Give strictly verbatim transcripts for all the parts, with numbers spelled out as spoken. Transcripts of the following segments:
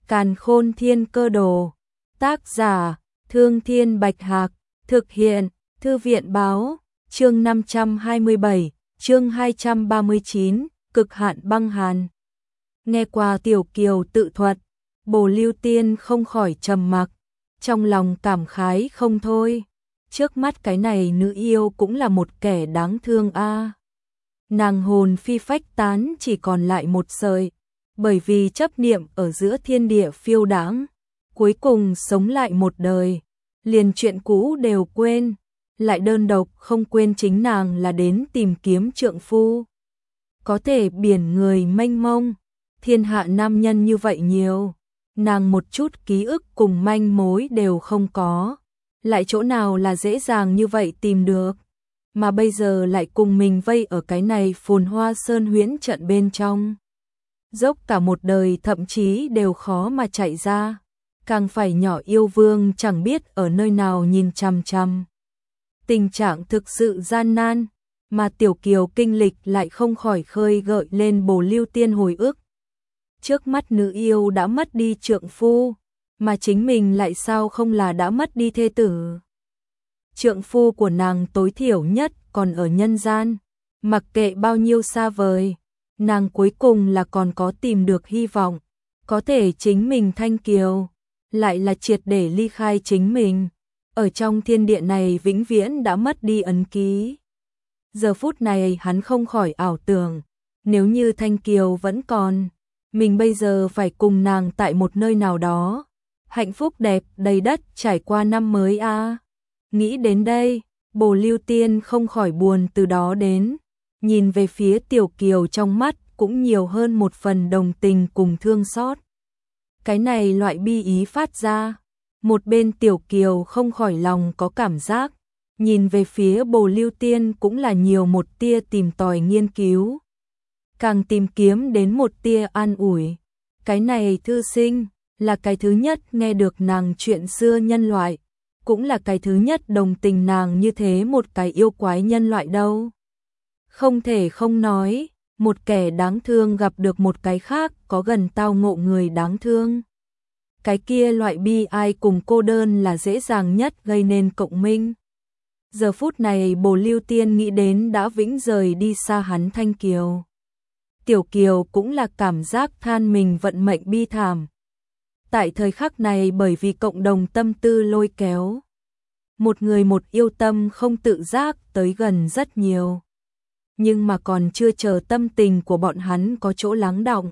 Càn Khôn Thiên Cơ Đồ. Tác giả: Thương Thiên Bạch Hạc. Thực hiện: Thư viện báo. Chương năm trăm hai mươi bảy, chương hai trăm ba mươi chín, Cực hạn băng hàn. Nghe qua Tiểu Kiều tự thuật, Bồ Lưu Tiên không khỏi trầm mặc, trong lòng cảm khái không thôi. Trước mắt cái này nữ yêu cũng là một kẻ đáng thương a. À. Nàng hồn phi phách tán chỉ còn lại một sợi, bởi vì chấp niệm ở giữa thiên địa phiêu đãng, cuối cùng sống lại một đời, liền chuyện cũ đều quên, lại đơn độc không quên chính nàng là đến tìm kiếm trượng phu. Có thể biển người mênh mông, thiên hạ nam nhân như vậy nhiều, nàng một chút ký ức cùng manh mối đều không có, lại chỗ nào là dễ dàng như vậy tìm được, mà bây giờ lại cùng mình vây ở cái này phồn hoa sơn huyễn trận bên trong. Dốc cả một đời thậm chí đều khó mà chạy ra, càng phải nhỏ yêu vương chẳng biết ở nơi nào nhìn chằm chằm. Tình trạng thực sự gian nan, mà Tiểu Kiều kinh lịch lại không khỏi khơi gợi lên Bồ Lưu Tiên hồi ức. Trước mắt nữ yêu đã mất đi trượng phu, mà chính mình lại sao không là đã mất đi thê tử. Trượng phu của nàng tối thiểu nhất còn ở nhân gian, mặc kệ bao nhiêu xa vời, nàng cuối cùng là còn có tìm được hy vọng, có thể chính mình Thanh Kiều, lại là triệt để ly khai chính mình, ở trong thiên địa này vĩnh viễn đã mất đi ấn ký. Giờ phút này hắn không khỏi ảo tưởng, nếu như Thanh Kiều vẫn còn, mình bây giờ phải cùng nàng tại một nơi nào đó, hạnh phúc đẹp đầy đất trải qua năm mới a. À. Nghĩ đến đây, Bồ Lưu Tiên không khỏi buồn từ đó đến, nhìn về phía Tiểu Kiều trong mắt cũng nhiều hơn một phần đồng tình cùng thương xót. Cái này loại bi ý phát ra, một bên Tiểu Kiều không khỏi lòng có cảm giác, nhìn về phía Bồ Lưu Tiên cũng là nhiều một tia tìm tòi nghiên cứu. Càng tìm kiếm đến một tia an ủi, cái này thư sinh, là cái thứ nhất nghe được nàng chuyện xưa nhân loại, cũng là cái thứ nhất đồng tình nàng như thế một cái yêu quái nhân loại đâu. Không thể không nói, một kẻ đáng thương gặp được một cái khác có gần tao ngộ người đáng thương. Cái kia loại bi ai cùng cô đơn là dễ dàng nhất gây nên cộng minh. Giờ phút này Bồ Lưu Tiên nghĩ đến đã vĩnh rời đi xa hắn Thanh Kiều. Tiểu Kiều cũng là cảm giác than mình vận mệnh bi thảm. Tại thời khắc này bởi vì cộng đồng tâm tư lôi kéo, một người một yêu tâm không tự giác tới gần rất nhiều. Nhưng mà còn chưa chờ tâm tình của bọn hắn có chỗ lắng đọng,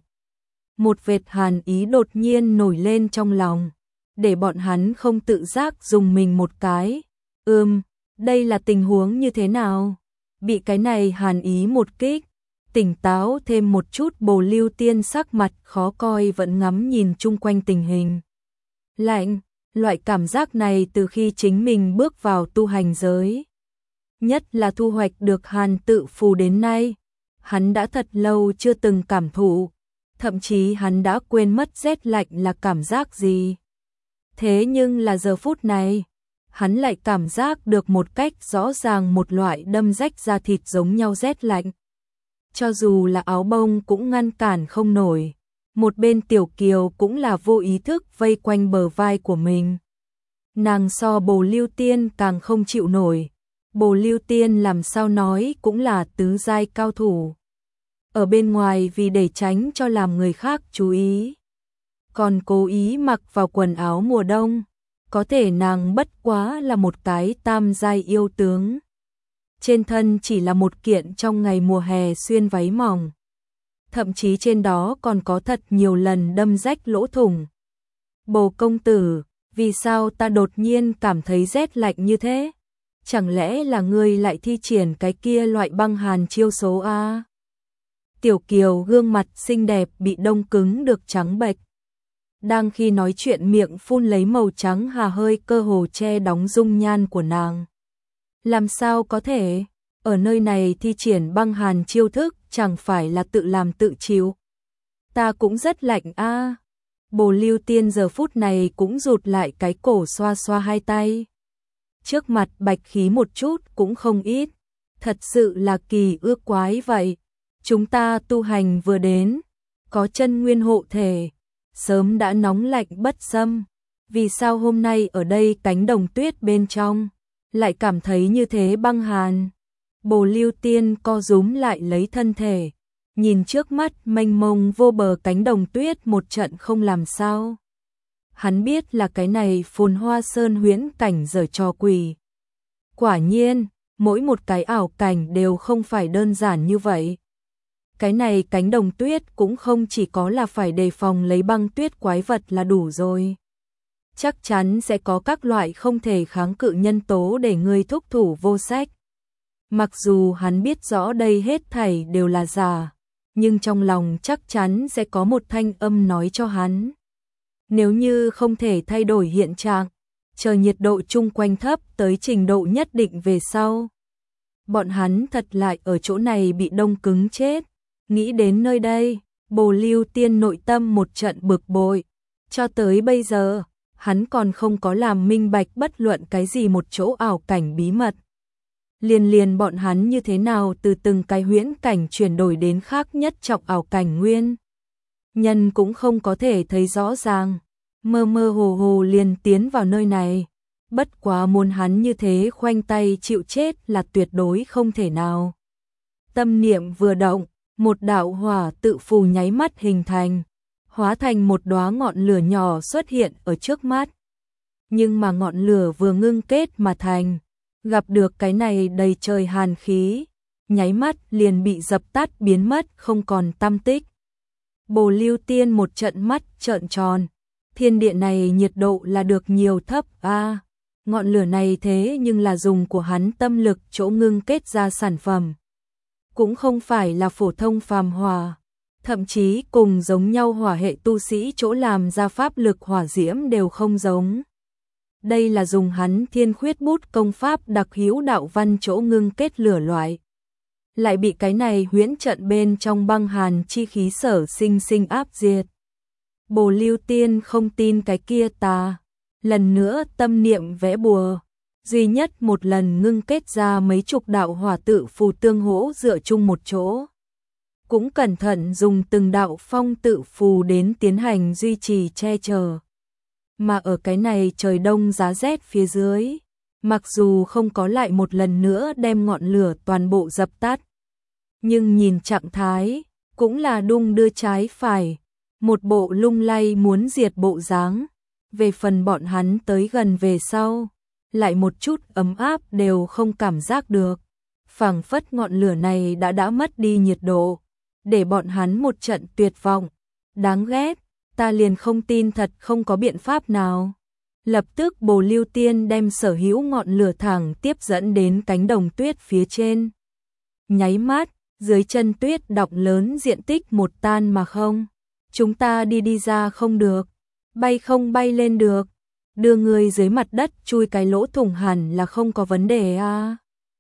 một vệt hàn ý đột nhiên nổi lên trong lòng, để bọn hắn không tự giác dùng mình một cái. Ừm, đây là tình huống như thế nào? Bị cái này hàn ý một kích, tỉnh táo thêm một chút Bồ Lưu Tiên sắc mặt khó coi vẫn ngắm nhìn chung quanh tình hình. Lạnh, loại cảm giác này từ khi chính mình bước vào tu hành giới, nhất là thu hoạch được hàn tự phù đến nay, hắn đã thật lâu chưa từng cảm thụ, thậm chí hắn đã quên mất rét lạnh là cảm giác gì. Thế nhưng là giờ phút này, hắn lại cảm giác được một cách rõ ràng một loại đâm rách da thịt giống nhau rét lạnh. Cho dù là áo bông cũng ngăn cản không nổi, một bên Tiểu Kiều cũng là vô ý thức vây quanh bờ vai của mình. Nàng so Bồ Lưu Tiên càng không chịu nổi, Bồ Lưu Tiên làm sao nói cũng là tứ giai cao thủ. Ở bên ngoài vì để tránh cho làm người khác chú ý, còn cố ý mặc vào quần áo mùa đông, có thể nàng bất quá là một cái tam giai yêu tướng. Trên thân chỉ là một kiện trong ngày mùa hè xuyên váy mỏng, thậm chí trên đó còn có thật nhiều lần đâm rách lỗ thủng. Bồ công tử, vì sao ta đột nhiên cảm thấy rét lạnh như thế? Chẳng lẽ là ngươi lại thi triển cái kia loại băng hàn chiêu số a? Tiểu Kiều gương mặt xinh đẹp bị đông cứng được trắng bệch. Đang khi nói chuyện miệng phun lấy màu trắng hà hơi cơ hồ che đóng dung nhan của nàng. Làm sao có thể, ở nơi này thi triển băng hàn chiêu thức chẳng phải là tự làm tự chịu. Ta cũng rất lạnh a. À. Bồ Lưu Tiên giờ phút này cũng rụt lại cái cổ xoa xoa hai tay. Trước mặt bạch khí một chút cũng không ít, thật sự là kỳ ước quái vậy. Chúng ta tu hành vừa đến, có chân nguyên hộ thể, sớm đã nóng lạnh bất xâm. Vì sao hôm nay ở đây cánh đồng tuyết bên trong lại cảm thấy như thế băng hàn? Bồ Lưu Tiên co rúm lại lấy thân thể, nhìn trước mắt mênh mông vô bờ cánh đồng tuyết một trận không làm sao. Hắn biết là cái này Phồn Hoa Sơn huyễn cảnh giở trò quỷ. Quả nhiên, mỗi một cái ảo cảnh đều không phải đơn giản như vậy. Cái này cánh đồng tuyết cũng không chỉ có là phải đề phòng lấy băng tuyết quái vật là đủ rồi. Chắc chắn sẽ có các loại không thể kháng cự nhân tố để ngươi thúc thủ vô sách. Mặc dù hắn biết rõ đây hết thảy đều là giả, nhưng trong lòng chắc chắn sẽ có một thanh âm nói cho hắn. Nếu như không thể thay đổi hiện trạng, chờ nhiệt độ chung quanh thấp tới trình độ nhất định về sau, bọn hắn thật lại ở chỗ này bị đông cứng chết. Nghĩ đến nơi đây, Bồ Lưu Tiên nội tâm một trận bực bội. Cho tới bây giờ, hắn còn không có làm minh bạch bất luận cái gì một chỗ ảo cảnh bí mật. Liền liền bọn hắn như thế nào từ từng cái huyễn cảnh chuyển đổi đến khác nhất trọng ảo cảnh nguyên. Nhân cũng không có thể thấy rõ ràng, mơ mơ hồ hồ liền tiến vào nơi này. Bất quá muốn hắn như thế khoanh tay chịu chết là tuyệt đối không thể nào. Tâm niệm vừa động, một đạo hỏa tự phù nháy mắt hình thành, hóa thành một đóa ngọn lửa nhỏ xuất hiện ở trước mắt. Nhưng mà ngọn lửa vừa ngưng kết mà thành, gặp được cái này đầy trời hàn khí, nháy mắt liền bị dập tắt biến mất không còn tăm tích. Bồ Lưu Tiên một trận mắt trợn tròn, thiên địa này nhiệt độ là được nhiều thấp a, à, ngọn lửa này thế nhưng là dùng của hắn tâm lực chỗ ngưng kết ra sản phẩm. Cũng không phải là phổ thông phàm hỏa, thậm chí cùng giống nhau hỏa hệ tu sĩ chỗ làm ra pháp lực hỏa diễm đều không giống. Đây là dùng hắn Thiên Khuyết Bút công pháp đặc hữu đạo văn chỗ ngưng kết lửa loại. Lại bị cái này huyễn trận bên trong băng hàn chi khí sở sinh sinh áp diệt. Bồ Lưu Tiên không tin cái kia tà, lần nữa tâm niệm vẽ bùa, duy nhất một lần ngưng kết ra mấy chục đạo hỏa tự phù tương hỗ dựa chung một chỗ. Cũng cẩn thận dùng từng đạo phong tự phù đến tiến hành duy trì che chở. Mà ở cái này trời đông giá rét phía dưới, mặc dù không có lại một lần nữa đem ngọn lửa toàn bộ dập tắt, nhưng nhìn trạng thái, cũng là đung đưa trái phải, một bộ lung lay muốn diệt bộ dáng. Về phần bọn hắn tới gần về sau, lại một chút ấm áp đều không cảm giác được. Phảng phất ngọn lửa này đã đã mất đi nhiệt độ, để bọn hắn một trận tuyệt vọng. Đáng ghét, ta liền không tin thật không có biện pháp nào. Lập tức Bồ Lưu Tiên đem sở hữu ngọn lửa thẳng tiếp dẫn đến cánh đồng tuyết phía trên. Nháy mắt, dưới chân tuyết đọng lớn diện tích một tan mà không. Chúng ta đi đi ra không được, bay không bay lên được, đưa người dưới mặt đất chui cái lỗ thủng hẳn là không có vấn đề à.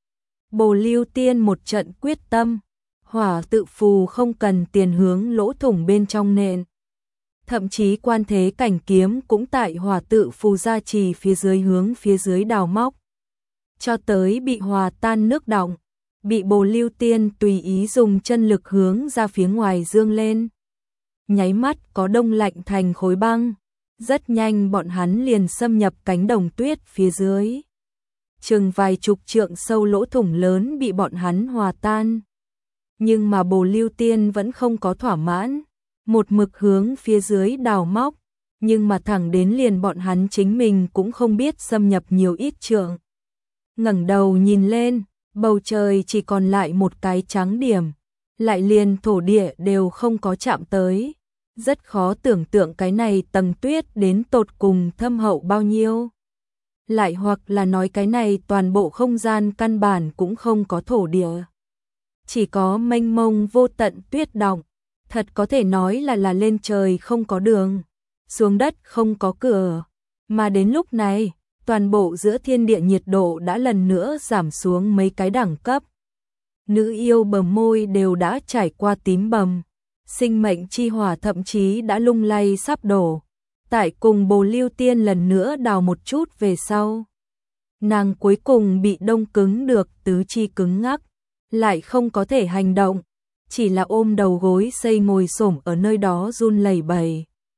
Bồ Lưu Tiên một trận quyết tâm, hỏa tự phù không cần tiền hướng lỗ thủng bên trong nện. Thậm chí quan thế cảnh kiếm cũng tại hỏa tự phù gia trì phía dưới hướng phía dưới đào móc. Cho tới bị hòa tan nước đọng, bị Bồ Lưu Tiên tùy ý dùng chân lực hướng ra phía ngoài dương lên. Nháy mắt có đông lạnh thành khối băng, rất nhanh bọn hắn liền xâm nhập cánh đồng tuyết phía dưới. Chừng vài chục trượng sâu lỗ thủng lớn bị bọn hắn hòa tan. Nhưng mà Bồ Lưu Tiên vẫn không có thỏa mãn, một mực hướng phía dưới đào móc, nhưng mà thẳng đến liền bọn hắn chính mình cũng không biết xâm nhập nhiều ít trượng. Ngẩng đầu nhìn lên, bầu trời chỉ còn lại một cái trắng điểm, lại liền thổ địa đều không có chạm tới. Rất khó tưởng tượng cái này tầng tuyết đến tột cùng thâm hậu bao nhiêu. Lại hoặc là nói cái này toàn bộ không gian căn bản cũng không có thổ địa. Chỉ có mênh mông vô tận tuyết đọng, thật có thể nói là là lên trời không có đường, xuống đất không có cửa. Mà đến lúc này, toàn bộ giữa thiên địa nhiệt độ đã lần nữa giảm xuống mấy cái đẳng cấp. Nữ yêu bờ môi đều đã trải qua tím bầm, sinh mệnh chi hỏa thậm chí đã lung lay sắp đổ. Tại cùng Bồ Lưu Tiên lần nữa đào một chút về sau, nàng cuối cùng bị đông cứng được tứ chi cứng ngắc, lại không có thể hành động, chỉ là ôm đầu gối xây ngồi xổm ở nơi đó run lẩy bẩy.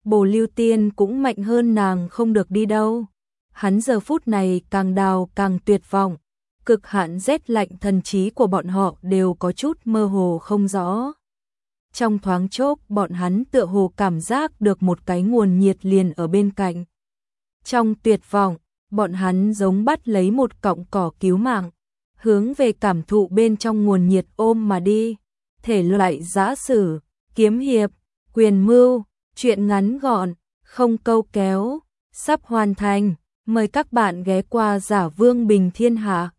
Bồ Lưu Tiên cũng mạnh hơn nàng không được đi đâu. Hắn giờ phút này càng đào càng tuyệt vọng, cực hạn rét lạnh thần trí của bọn họ đều có chút mơ hồ không rõ. Trong thoáng chốc bọn hắn tựa hồ cảm giác được một cái nguồn nhiệt liền ở bên cạnh. Trong tuyệt vọng, bọn hắn giống bắt lấy một cọng cỏ cứu mạng, hướng về cảm thụ bên trong nguồn nhiệt ôm mà đi. Thể loại giã sử, kiếm hiệp, quyền mưu, truyện ngắn gọn, không câu kéo, sắp hoàn thành. Mời các bạn ghé qua Giả Vương Bình Thiên Hạ.